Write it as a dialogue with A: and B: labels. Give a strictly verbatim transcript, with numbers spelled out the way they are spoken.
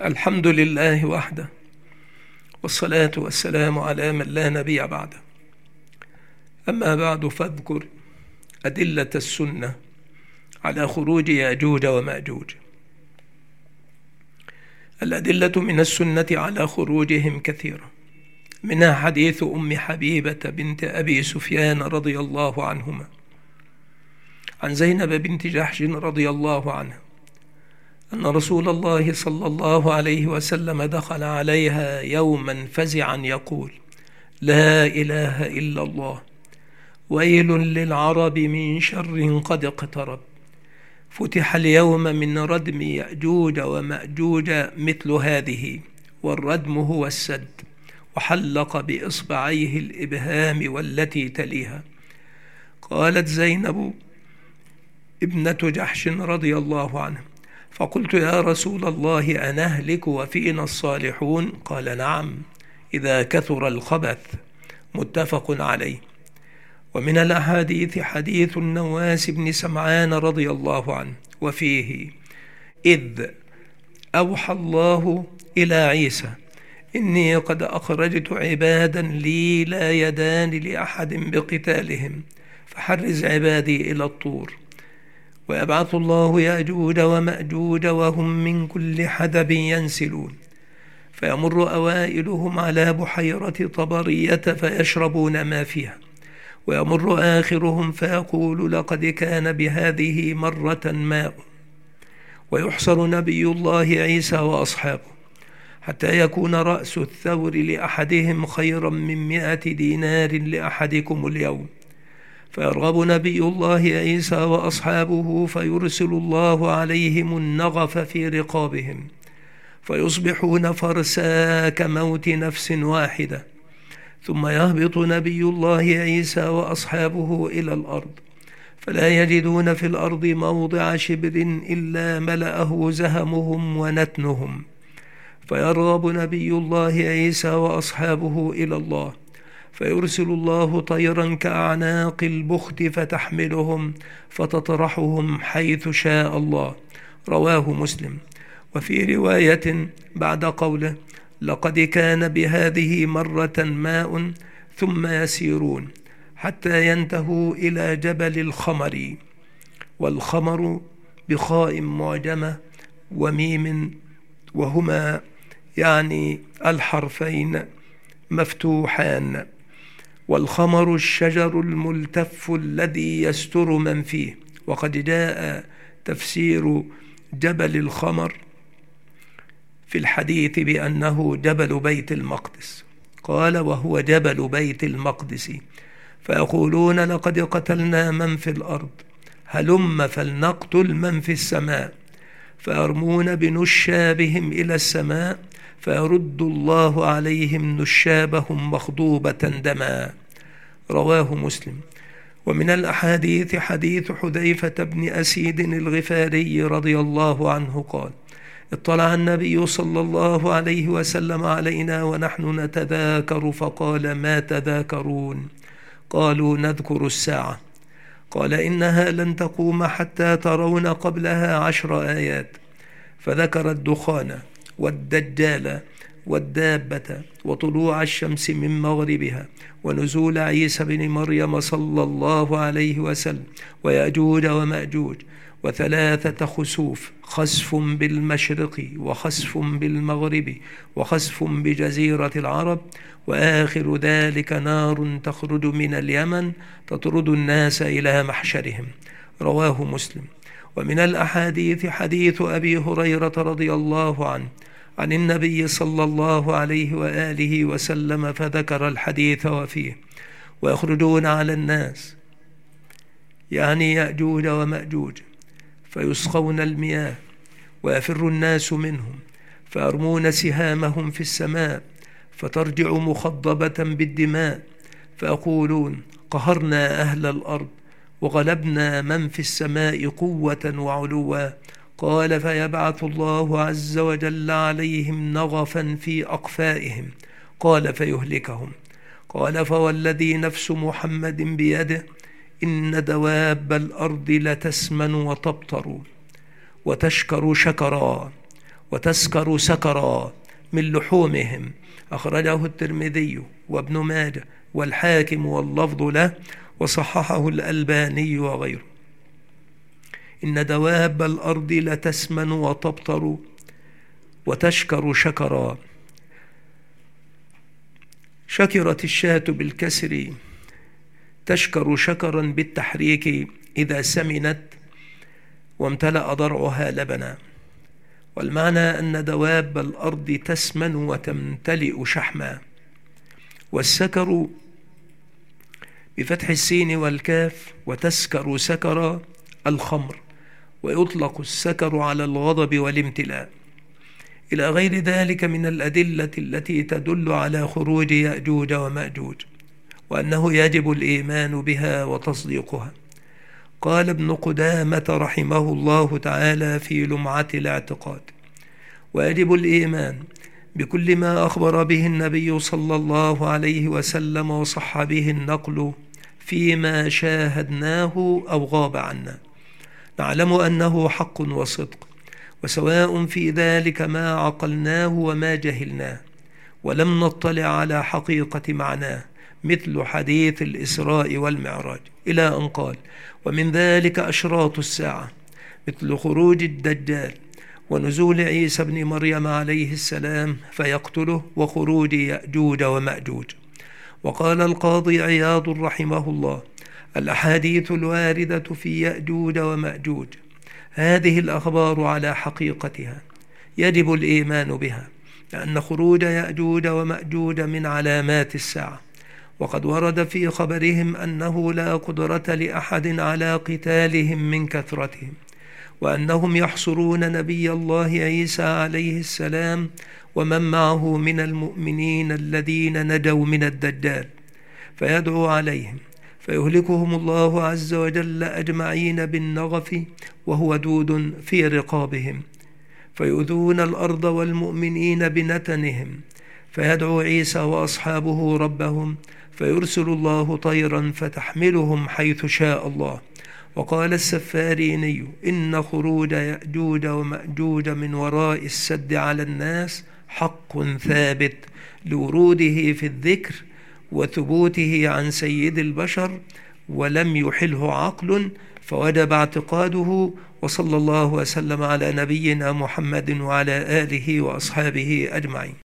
A: الحمد لله وحده، والصلاة والسلام على من لا نبي بعده. أما بعد، فاذكر أدلة السنة على خروج يأجوج ومأجوج. الأدلة من السنة على خروجهم كثيرة، منها حديث أم حبيبة بنت أبي سفيان رضي الله عنهما عن زينب بنت جحش رضي الله عنها أن رسول الله صلى الله عليه وسلم دخل عليها يوما فزعا يقول: لا إله إلا الله، ويل للعرب من شر قد اقترب، فتح اليوم من ردم يأجوج ومأجوج مثل هذه، والردم هو السد، وحلق بإصبعيه الإبهام والتي تليها. قالت زينب ابنة جحش رضي الله عنها: فقلت: يا رسول الله، أنهلك وفينا الصالحون؟ قال: نعم، إذا كثر الخبث. متفق عليه. ومن الأحاديث حديث النواس بن سمعان رضي الله عنه، وفيه: إذ أوحى الله إلى عيسى: إني قد أخرجت عبادا لي لا يدان لأحد بقتالهم، فحرز عبادي إلى الطور، ويبعث الله يأجوج ومأجوج وهم من كل حدب ينسلون، فيمر أوائلهم على بحيرة طبرية فيشربون ما فيها، ويمر آخرهم فيقول: لقد كان بهذه مرة ماء، ويحصر نبي الله عيسى وأصحابه حتى يكون رأس الثور لأحدهم خيرا من مئة دينار لأحدكم اليوم، فيرغب نبي الله عيسى وأصحابه فيرسل الله عليهم النغف في رقابهم، فيصبحون فرسا كموت نفس واحدة، ثم يهبط نبي الله عيسى وأصحابه إلى الأرض، فلا يجدون في الأرض موضع شبر إلا ملأه زهمهم ونتنهم، فيرغب نبي الله عيسى وأصحابه إلى الله، فيرسل الله طيرا كأعناق البخت فتحملهم فتطرحهم حيث شاء الله. رواه مسلم. وفي رواية بعد قوله: لقد كان بهذه مرة ماء، ثم يسيرون حتى ينتهوا إلى جبل الخمر، والخمر بخاء معجمة وميم، وهما يعني الحرفين مفتوحان. والخمر الشجر الملتف الذي يستر من فيه. وقد جاء تفسير جبل الخمر في الحديث بأنه جبل بيت المقدس. قال: وهو جبل بيت المقدس، فيقولون: لقد قتلنا من في الأرض، هلم فلنقتل من في السماء، فيرمون بنشابهم إلى السماء، فيرد الله عليهم نشابهم مخضوبة دما. رواه مسلم. ومن الأحاديث حديث حذيفة بن أسيد الغفاري رضي الله عنه قال: اطلع النبي صلى الله عليه وسلم علينا ونحن نتذاكر، فقال: ما تذاكرون؟ قالوا: نذكر الساعة. قال: إنها لن تقوم حتى ترون قبلها عشر آيات، فذكر الدخان والدجال والدابة وطلوع الشمس من مغربها ونزول عيسى بن مريم صلى الله عليه وسلم ويأجوج ومأجوج وثلاثة خسوف: خسف بالمشرق وخسف بالمغرب وخسف بجزيرة العرب، وآخر ذلك نار تخرج من اليمن تطرد الناس إلى محشرهم. رواه مسلم. ومن الأحاديث حديث أبي هريرة رضي الله عنه عن النبي صلى الله عليه وآله وسلم، فذكر الحديث وفيه: ويخرجون على الناس، يعني يأجوج ومأجوج، فيسقون المياه، ويفر الناس منهم، فيرمون سهامهم في السماء، فترجع مخضبة بالدماء، فيقولون: قهرنا أهل الأرض وغلبنا من في السماء قوة وعلوا. قال: فيبعث الله عز وجل عليهم نغفا في أقفائهم. قال: فيهلكهم. قال: فوالذي نفس محمد بيده، إن دواب الأرض لتسمن وتبطر وتشكر شكرا، وتسكر سكرا من لحومهم، أخرجه الترمذي وابن ماجه والحاكم واللفظ له، وصححه الألباني وغيره. إن دواب الأرض لتسمن وتبطر وتشكر شكرا. شكرت الشاة بالكسر، تشكر شكرا بالتحريك إذا سمنت وامتلأ ضرعها لبنا. والمعنى أن دواب الأرض تسمن وتمتلئ شحما. والسكر بفتح السين والكاف، وتسكر سكر الخمر، ويطلق السكر على الغضب والامتلاء، إلى غير ذلك من الأدلة التي تدل على خروج يأجوج ومأجوج، وأنه يجب الإيمان بها وتصديقها. قال ابن قدامة رحمه الله تعالى في لمعة الاعتقاد: ويجب الإيمان بكل ما أخبر به النبي صلى الله عليه وسلم وصح به النقل فيما شاهدناه أو غاب عنا، نعلم أنه حق وصدق، وسواء في ذلك ما عقلناه وما جهلناه، ولم نطلع على حقيقة معناه، مثل حديث الإسراء والمعراج، إلى أن قال: ومن ذلك أشراط الساعة، مثل خروج الدجال ونزول عيسى بن مريم عليه السلام فيقتله، وخروج يأجوج ومأجوج. وقال القاضي عياض رحمه الله: الأحاديث الواردة في يأجوج ومأجوج هذه الأخبار على حقيقتها يجب الإيمان بها، لأن خروج يأجوج ومأجوج من علامات الساعة، وقد ورد في خبرهم أنه لا قدرة لأحد على قتالهم من كثرتهم، وأنهم يحصرون نبي الله عيسى عليه السلام ومن معه من المؤمنين الذين نجوا من الدجال، فيدعو عليهم فيهلكهم الله عز وجل أجمعين بالنغف، وهو دود في رقابهم، فيؤذون الأرض والمؤمنين بنتنهم، فيدعو عيسى وأصحابه ربهم، فيرسل الله طيرا فتحملهم حيث شاء الله. وقال السفاريني: إن خروج يأجوج ومأجوج من وراء السد على الناس حق ثابت لوروده في الذكر وثبوته عن سيد البشر، ولم يحله عقل، فوجب اعتقاده. وصلى الله وسلم على نبينا محمد وعلى آله وأصحابه أجمعين.